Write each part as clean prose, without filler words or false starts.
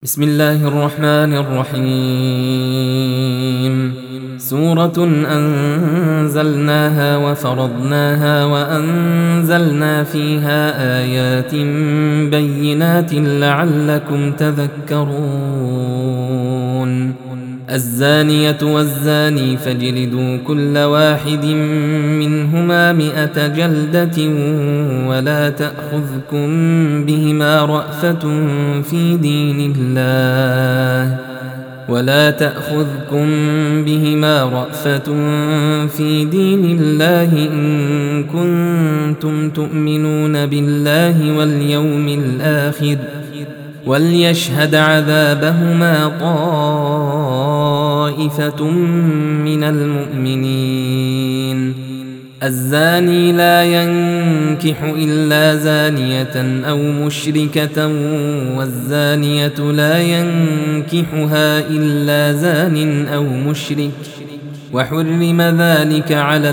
بسم الله الرحمن الرحيم. سورة أنزلناها وفرضناها وأنزلنا فيها آيات بينات لعلكم تذكرون. الزانية والزاني فاجلدوا كل واحد منهما 100 جلدة ولا تأخذكم بهما رأفة في دين الله إن كنتم تؤمنون بالله واليوم الآخر وليشهد عذابهما طائفة من المؤمنين. الزاني لا ينكح إلا زانية أو مشركة والزانية لا ينكحها إلا زان أو مشرك وحرم ذلك على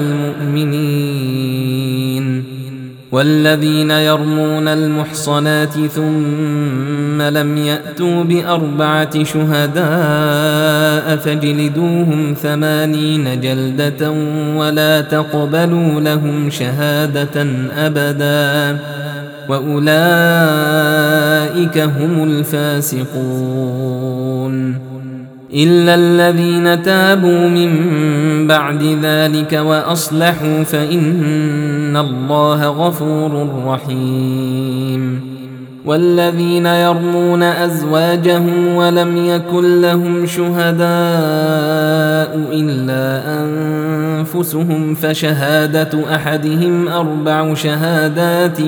المؤمنين. والذين يرمون المحصنات ثم لم يأتوا ب4 شهداء فاجلدوهم 80 جلدة ولا تقبلوا لهم شهادة أبدا وأولئك هم الفاسقون. إلا الذين تابوا من بعد ذلك وأصلحوا فإن الله غفور رحيم. والذين يرمون أزواجهم ولم يكن لهم شهداء إلا أنفسهم فشهادة أحدهم 4 شهادات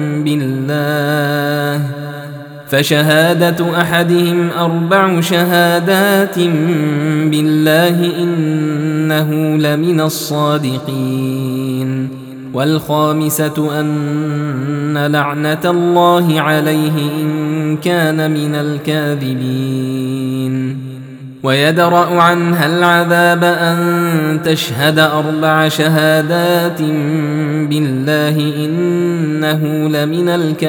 بالله إنه لمن الصادقين. والخامسة أن لعنة الله عليه إن كان من الكاذبين. ويدرأ عنها العذاب أن تشهد 4 شهادات بالله إنه لمن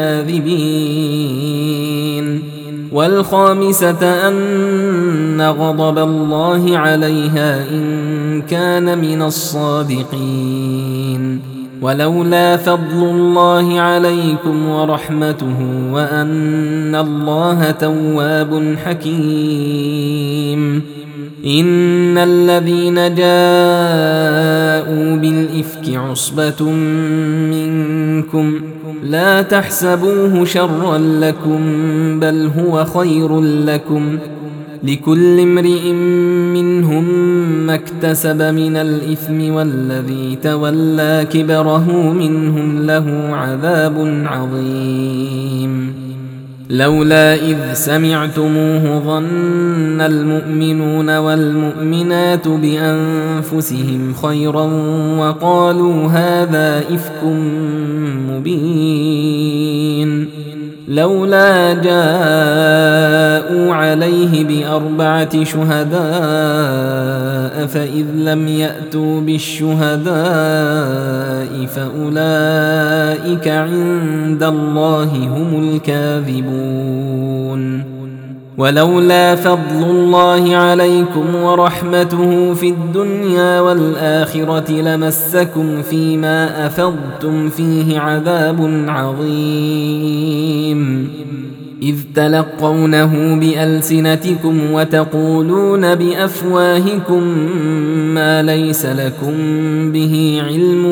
الكاذبين. والخامسة أن غضب الله عليها إن كان من الصادقين. ولولا فضل الله عليكم ورحمته وأن الله تواب حكيم. إن الذين جاءوا بالإفك عصبة منكم لا تحسبوه شرا لكم بل هو خير لكم لكل امرئ منهم ما اكتسب من الإثم والذي تولى كبره منهم له عذاب عظيم. لولا إذ سمعتموه ظن المؤمنون والمؤمنات بأنفسهم خيرا وقالوا هذا إفك مبين. لولا جاءوا عليه ب4 شهداء فإذ لم يأتوا بالشهداء فأولئك عند الله هم الكاذبون. ولولا فضل الله عليكم ورحمته في الدنيا والآخرة لمسكم فيما أفضتم فيه عذاب عظيم. إذ تلقونه بألسنتكم وتقولون بأفواهكم ما ليس لكم به علم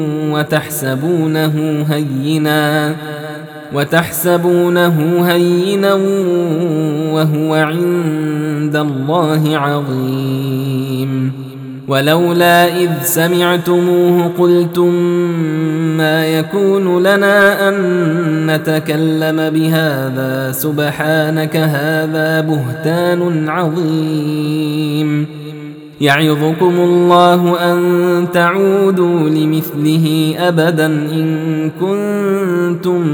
وتحسبونه هينا وهو عند الله عظيم. ولولا إذ سمعتموه قلتم ما يكون لنا أن نتكلم بهذا سبحانك هذا بهتان عظيم. يعظكم الله أن تعودوا لمثله أبدا إن كنتم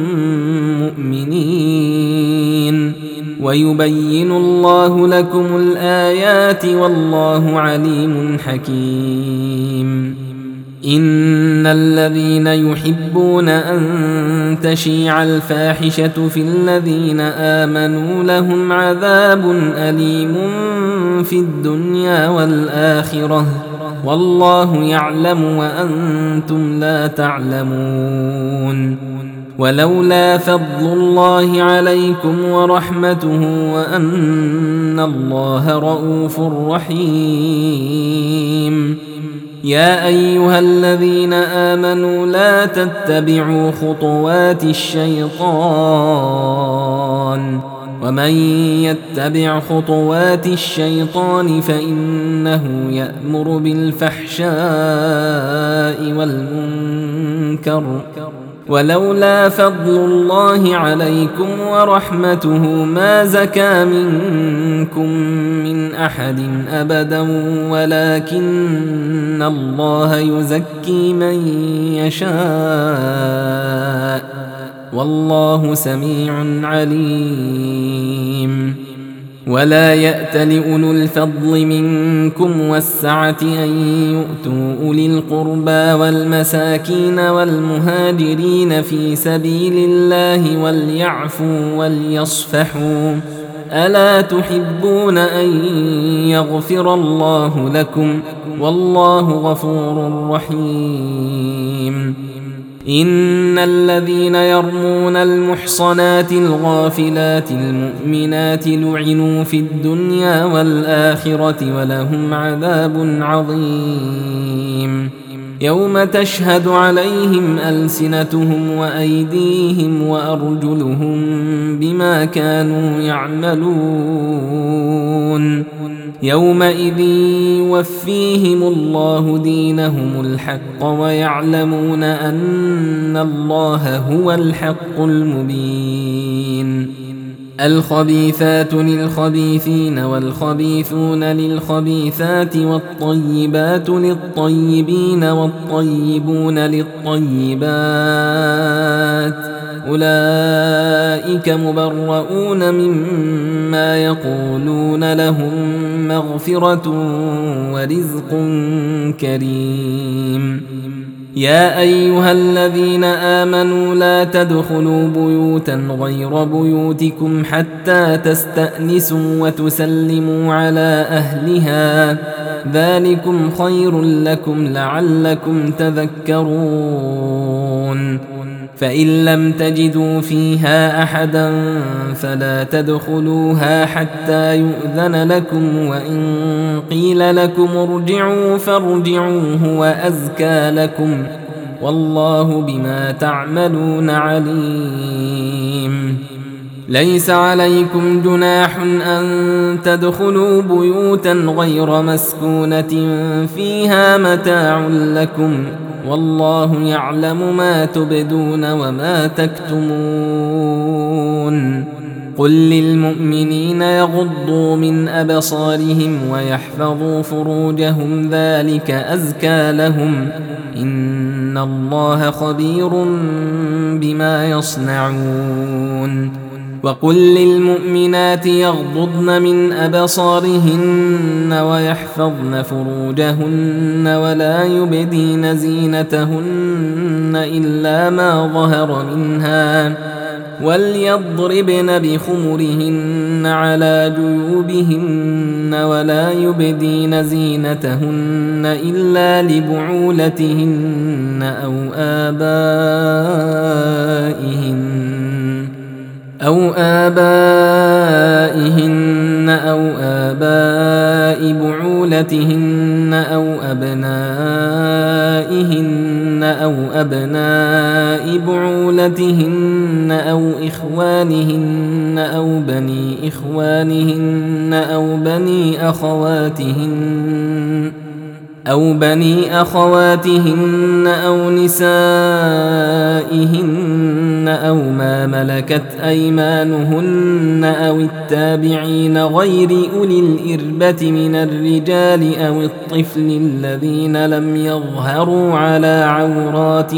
مؤمنين. ويبين الله لكم الآيات والله عليم حكيم. إن الذين يحبون أن تشيع الفاحشة في الذين آمنوا لهم عذاب أليم في الدنيا والآخرة والله يعلم وأنتم لا تعلمون ولولا فضل الله عليكم ورحمته وأن الله رؤوف رحيم يا أيها الذين آمنوا لا تتبعوا خطوات الشيطان ومن يتبع خطوات الشيطان فإنه يأمر بالفحشاء والمنكر ولولا فضل الله عليكم ورحمته ما زكى منكم من أحد أبدا ولكن الله يزكي من يشاء والله سميع عليم ولا يأتل أولو الفضل منكم والسعة أن يؤتوا أولي القربى والمساكين والمهاجرين في سبيل الله وليعفوا وليصفحوا ألا تحبون أن يغفر الله لكم والله غفور رحيم إن الذين يرمون المحصنات الغافلات المؤمنات لعنوا في الدنيا والآخرة ولهم عذاب عظيم يوم تشهد عليهم ألسنتهم وأيديهم وأرجلهم بما كانوا يعملون يومئذ يوفيهم الله دينهم الحق ويعلمون أن الله هو الحق المبين الخبيثات للخبيثين والخبيثون للخبيثات والطيبات للطيبين والطيبون للطيبات أولئك مبرؤون مما يقولون لهم مغفرة ورزق كريم يا أيها الذين آمنوا لا تدخلوا بيوتا غير بيوتكم حتى تستأنسوا وتسلموا على أهلها ذلكم خير لكم لعلكم تذكرون فإن لم تجدوا فيها أحدا فلا تدخلوها حتى يؤذن لكم وإن قيل لكم ارجعوا فارجعوا هو أزكى لكم والله بما تعملون عليم ليس عليكم جناح أن تدخلوا بيوتا غير مسكونة فيها متاع لكم والله يعلم ما تبدون وما تكتمون قل للمؤمنين يغضوا من أبصارهم ويحفظوا فروجهم ذلك أزكى لهم إن الله خبير بما يصنعون وقل للمؤمنات يغضضن من أبصارهن ويحفظن فروجهن ولا يبدين زينتهن إلا ما ظهر منها وليضربن بخمرهن على جيوبهن ولا يبدين زينتهن إلا لبعولتهن أو آبائهن أو آباء بعولتهن أو أبنائهن أو أبناء بعولتهن أو إخوانهن أو بني إخوانهن أو بني أخواتهن أو نسائهن أو ما ملكت أيمانهن أو التابعين غير أولي الإربة من الرجال أو الطفل الذين لم يظهروا على عورات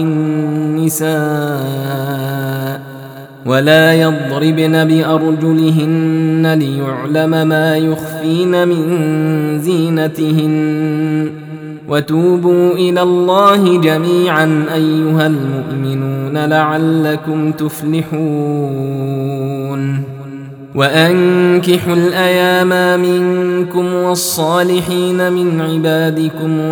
النساء ولا يضربن بأرجلهن ليعلم ما يخفين من زينتهن وتوبوا إلى الله جميعا أيها المؤمنون لعلكم تفلحون وأنكحوا الأيام منكم والصالحين من عبادكم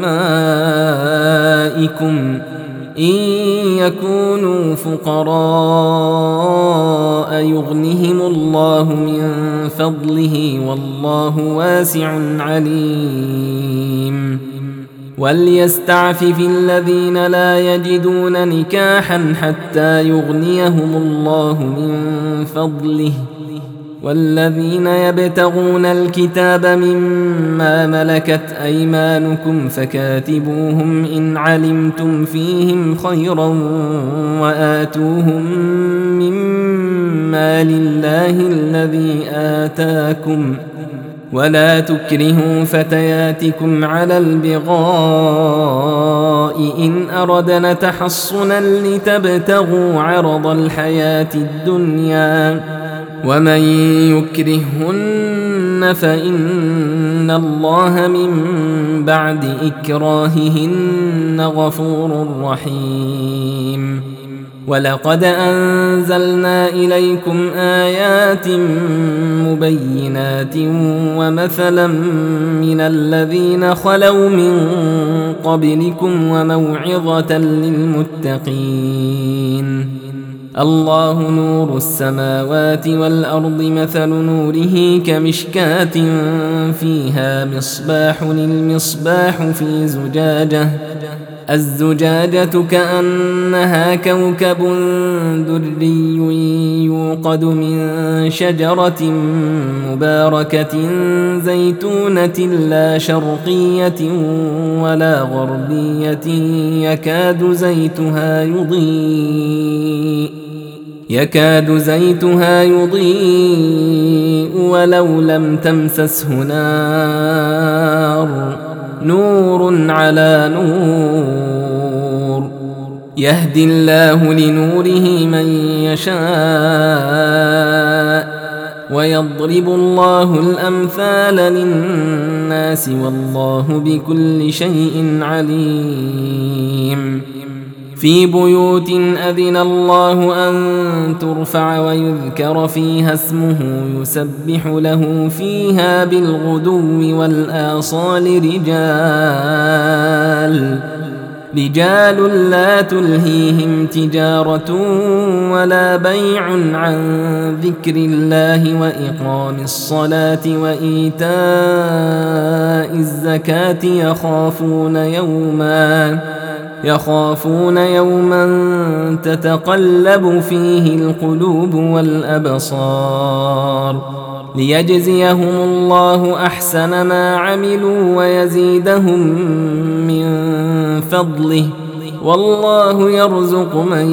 وإمائكم إن يكونوا فقراء يغنهم الله من فضله والله واسع عليم وليستعفف الذين لا يجدون نكاحا حتى يغنيهم الله من فضله والذين يبتغون الكتاب مما ملكت أيمانكم فكاتبوهم إن علمتم فيهم خيرا وآتوهم مما لله الذي آتاكم ولا تكرهوا فتياتكم على البغاء إن أردنا تحصنا لتبتغوا عرض الحياة الدنيا ومن يكرهن فإن الله من بعد إكراههن غفور رحيم ولقد أنزلنا إليكم آيات مبينات ومثلا من الذين خلوا من قبلكم وموعظة للمتقين الله نور السماوات والأرض مثل نوره كمشكاة فيها مصباح المصباح في زجاجة الزجاجة كأنها كوكب دري يوقد من شجرة مباركة زيتونة لا شرقية ولا غربية يكاد زيتها يضيء ولو لم تمسسه نار نور على نور يهدي الله لنوره من يشاء ويضرب الله الأمثال للناس والله بكل شيء عليم في بيوت أذن الله أن ترفع ويذكر فيها اسمه يسبح له فيها بالغدو والآصال رجال لا تلهيهم تجارة ولا بيع عن ذكر الله وإقام الصلاة وإيتاء الزكاة يخافون يوما تتقلب فيه القلوب والأبصار ليجزيهم الله أحسن ما عملوا ويزيدهم من فضله والله يرزق من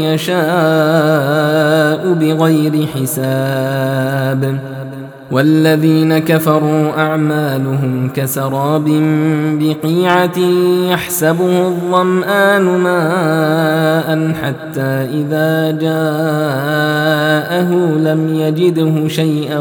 يشاء بغير حساب والذين كفروا أعمالهم كسراب بقيعة يحسبه الظمآن ماء حتى إذا جاءه لم يجده شيئا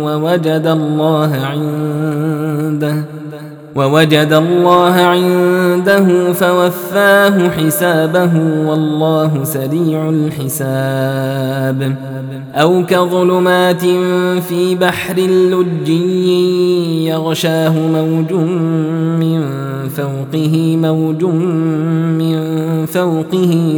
ووجد الله عنده فوفاه حسابه والله سريع الحساب أو كظلمات في بحر لجي يغشاه موج من فوقه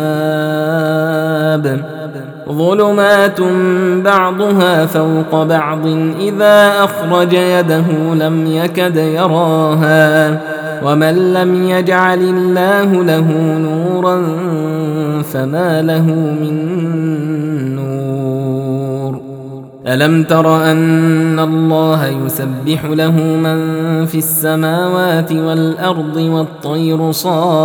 سحاب ظلمات بعضها فوق بعض إذا أخرج يده لم يكد يراها ومن لم يجعل الله له نورا فما له من نور ألم تر أن الله يسبح له من في السماوات والأرض والطير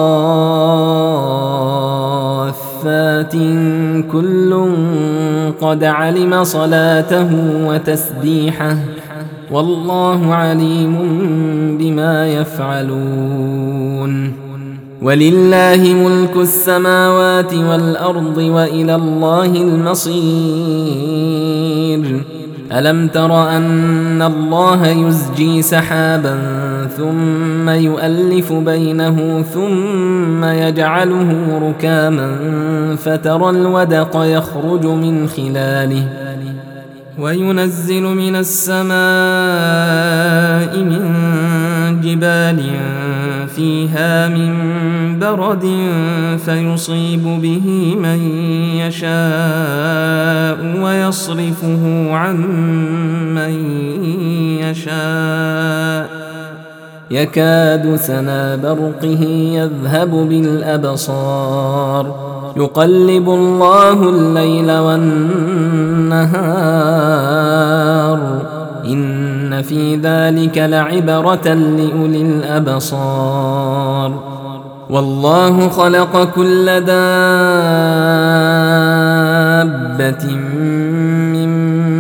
صافات كل قد علم صلاته وتسبيحه والله عليم بما يفعلون ولله ملك السماوات والأرض وإلى الله المصير ألم تر أن الله يزجي سحابا ثم يؤلف بينه ثم يجعله ركاما فترى الودق يخرج من خلاله وينزل من السماء من جبال فيها من برد فيصيب به من يشاء ويصرفه عن من يشاء يكاد سنا برقه يذهب بالأبصار يقلب الله الليل والنهار إن في ذلك لعبرة لأولي الأبصار والله خلق كل دابة من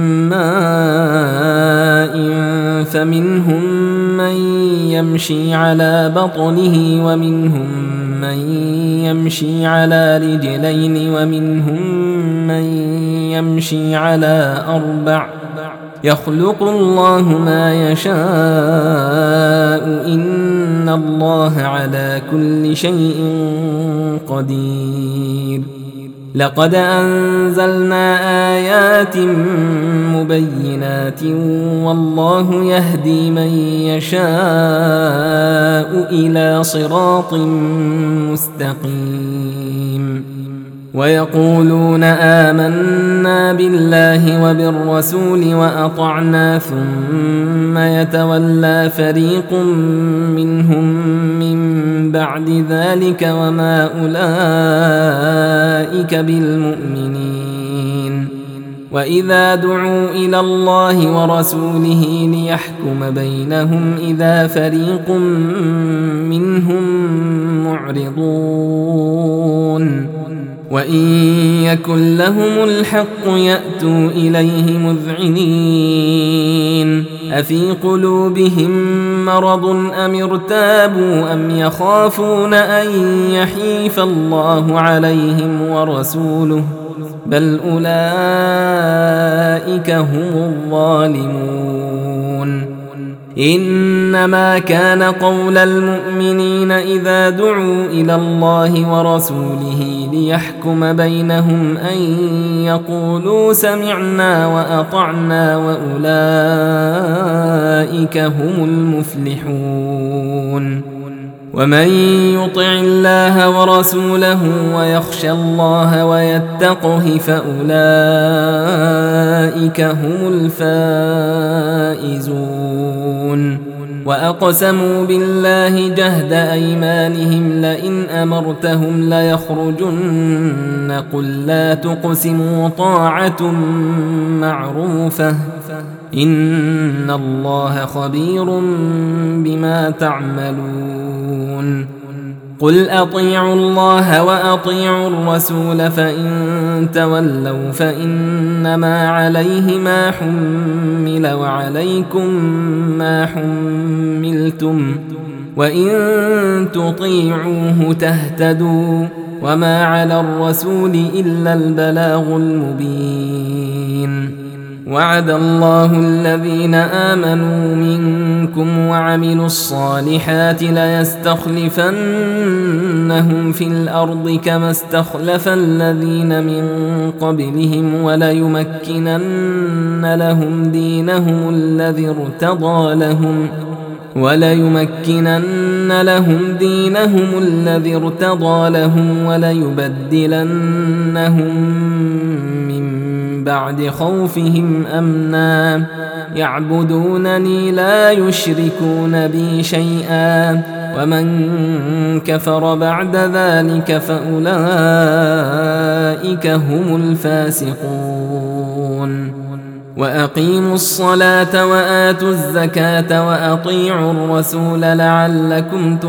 ماء فمنهم من يمشي على بطنه ومنهم من يمشي على رجلين ومنهم من يمشي على أربع يخلق الله ما يشاء إن الله على كل شيء قدير لقد أنزلنا آيات مبينات والله يهدي من يشاء إلى صراط مستقيم ويقولون آمنا بالله وبالرسول وأطعنا ثم يتولى فريق منهم من بعد ذلك وما أولئك بالمؤمنين وإذا دعوا إلى الله ورسوله ليحكم بينهم إذا فريق منهم معرضون وإن يكن لهم الحق يأتوا إليه مذعنين أفي قلوبهم مرض أم ارتابوا أم يخافون أن يحيف الله عليهم ورسوله بل أولئك هم الظالمون إنما كان قول المؤمنين إذا دعوا إلى الله ورسوله ليحكم بينهم أن يقولوا سمعنا وأطعنا وأولئك هم المفلحون ومن يطع الله ورسوله ويخشى الله ويتقه فأولئك هم الفائزون وأقسموا بالله جهد أيمانهم لئن أمرتهم ليخرجن قل لا تقسموا طاعة معروفة إن الله خبير بما تعملون قل أطيعوا الله وأطيعوا الرسول فإن تولوا فإنما عليه ما حمل وعليكم ما حملتم وإن تطيعوه تهتدوا وما على الرسول إلا البلاغ المبين وعد الله الذين آمنوا منكم وعملوا الصالحات ليستخلفنهم في الأرض كما استخلف الذين من قبلهم وليمكنن لهم دينهم الذي ارتضى لهم وليبدلنهم من بعد خوفهم أمنا يعبدونني لا يشركون بي شيئا ومن كفر بعد ذلك فأولئك هم الفاسقون وأقيموا الصلاة وآتوا الزكاة وأطيعوا الرسول لعلكم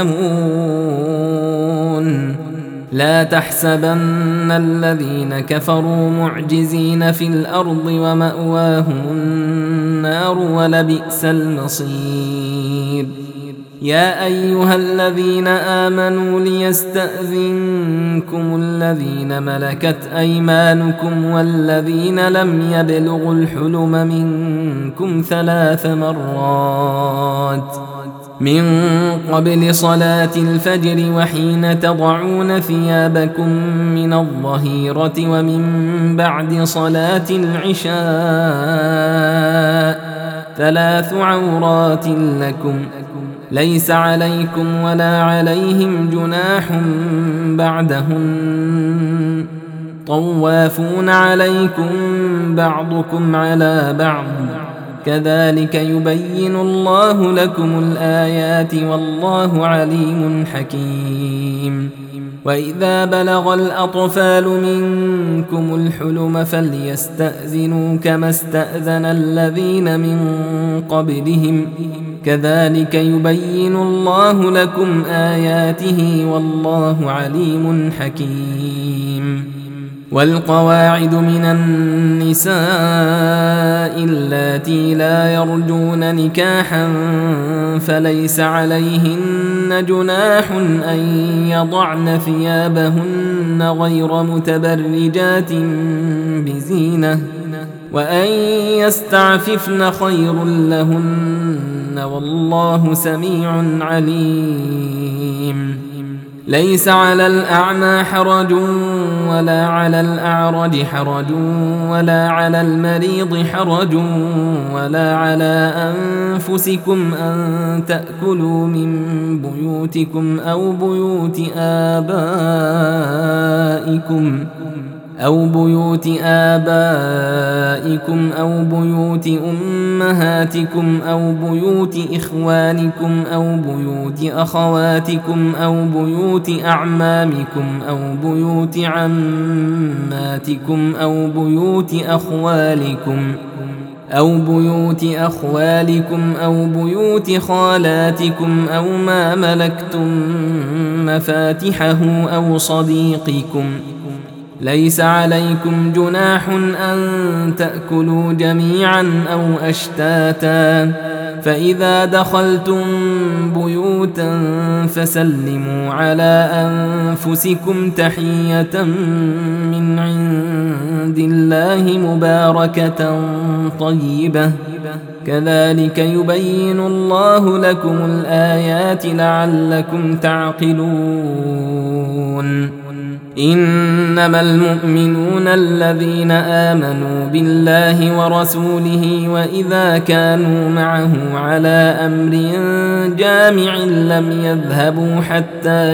ترحمون لا تحسبن الذين كفروا معجزين في الأرض ومأواهم النار ولبئس المصير يا أيها الذين آمنوا ليستأذنكم الذين ملكت أيمانكم والذين لم يبلغوا الحلم منكم 3 مرات من قبل صلاة الفجر وحين تضعون ثيابكم من الظهيرة ومن بعد صلاة العشاء 3 عورات لكم ليس عليكم ولا عليهم جناح بعدهن طوافون عليكم بعضكم على بعض كذلك يبين الله لكم الآيات والله عليم حكيم وإذا بلغ الأطفال منكم الحلم فليستأذنوا كما استأذن الذين من قبلهم كذلك يبين الله لكم آياته والله عليم حكيم والقواعد من النساء اللاتي لا يرجون نكاحا فليس عليهن جناح أن يضعن ثيابهن غير متبرجات بزينة وأن يستعففن خير لهن والله سميع عليم ليس على الأعمى حرج ولا على الأعرج حرج ولا على المريض حرج ولا على أنفسكم أن تأكلوا من بيوتكم أو بيوت آبائكم أو بيوت أمهاتكم أو بيوت إخوانكم أو بيوت أخواتكم أو بيوت أعمامكم أو بيوت عماتكم أو بيوت أخوالكم أو بيوت خالاتكم أو ما ملكتم مفاتحه أو صديقكم ليس عليكم جناح أن تأكلوا جميعا أو أشتاتا فإذا دخلتم بيوتا فسلموا على أنفسكم تحية من عند الله مباركة طيبة كذلك يبين الله لكم الآيات لعلكم تعقلون إنما المؤمنون الذين آمنوا بالله ورسوله وإذا كانوا معه على أمر جامع لم يذهبوا حتى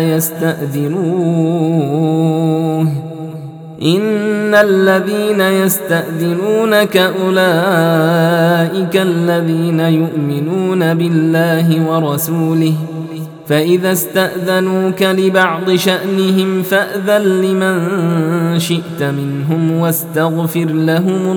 يستأذنوه إن الذين يستأذنونك أولئك الذين يؤمنون بالله ورسوله فإذا استأذنوك لبعض شأنهم فأذن لمن شئت منهم واستغفر لهم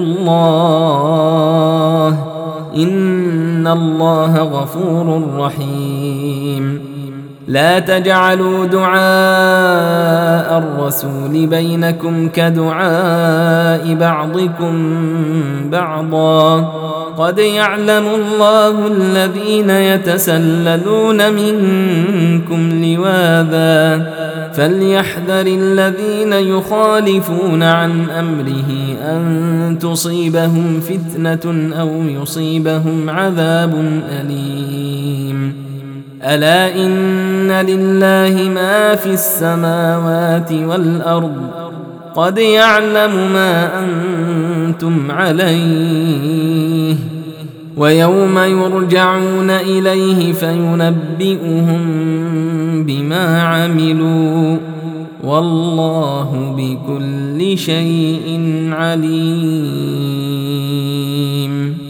الله إن الله غفور رحيم لا تجعلوا دعاء الرسول بينكم كدعاء بعضكم بعضا قد يعلم الله الذين يتسللون منكم لواذا فليحذر الذين يخالفون عن أمره أن تصيبهم فتنة أو يصيبهم عذاب أليم ألا إن لله ما في السماوات والأرض قد يعلم ما أنتم عليه ويوم يرجعون إليه فينبئهم بما عملوا والله بكل شيء عليم.